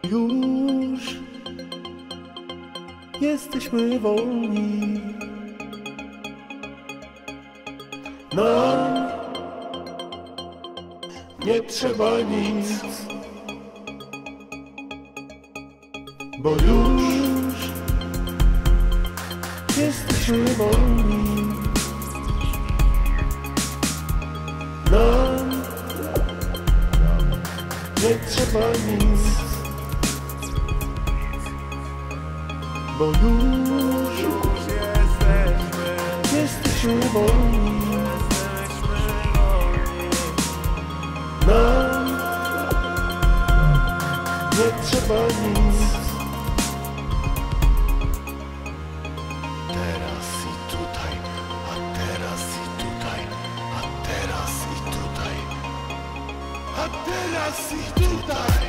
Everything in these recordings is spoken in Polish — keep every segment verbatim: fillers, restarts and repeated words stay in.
Już jesteśmy wolni. Nam nie trzeba nic, bo już jesteśmy wolni. Nam nie trzeba nic, bo już, już jesteśmy, jesteśmy wolni. Nam nie trzeba nic. Teraz i tutaj, a teraz i tutaj, a teraz i tutaj, a teraz i tutaj.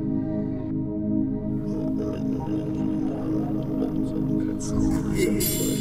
Yes.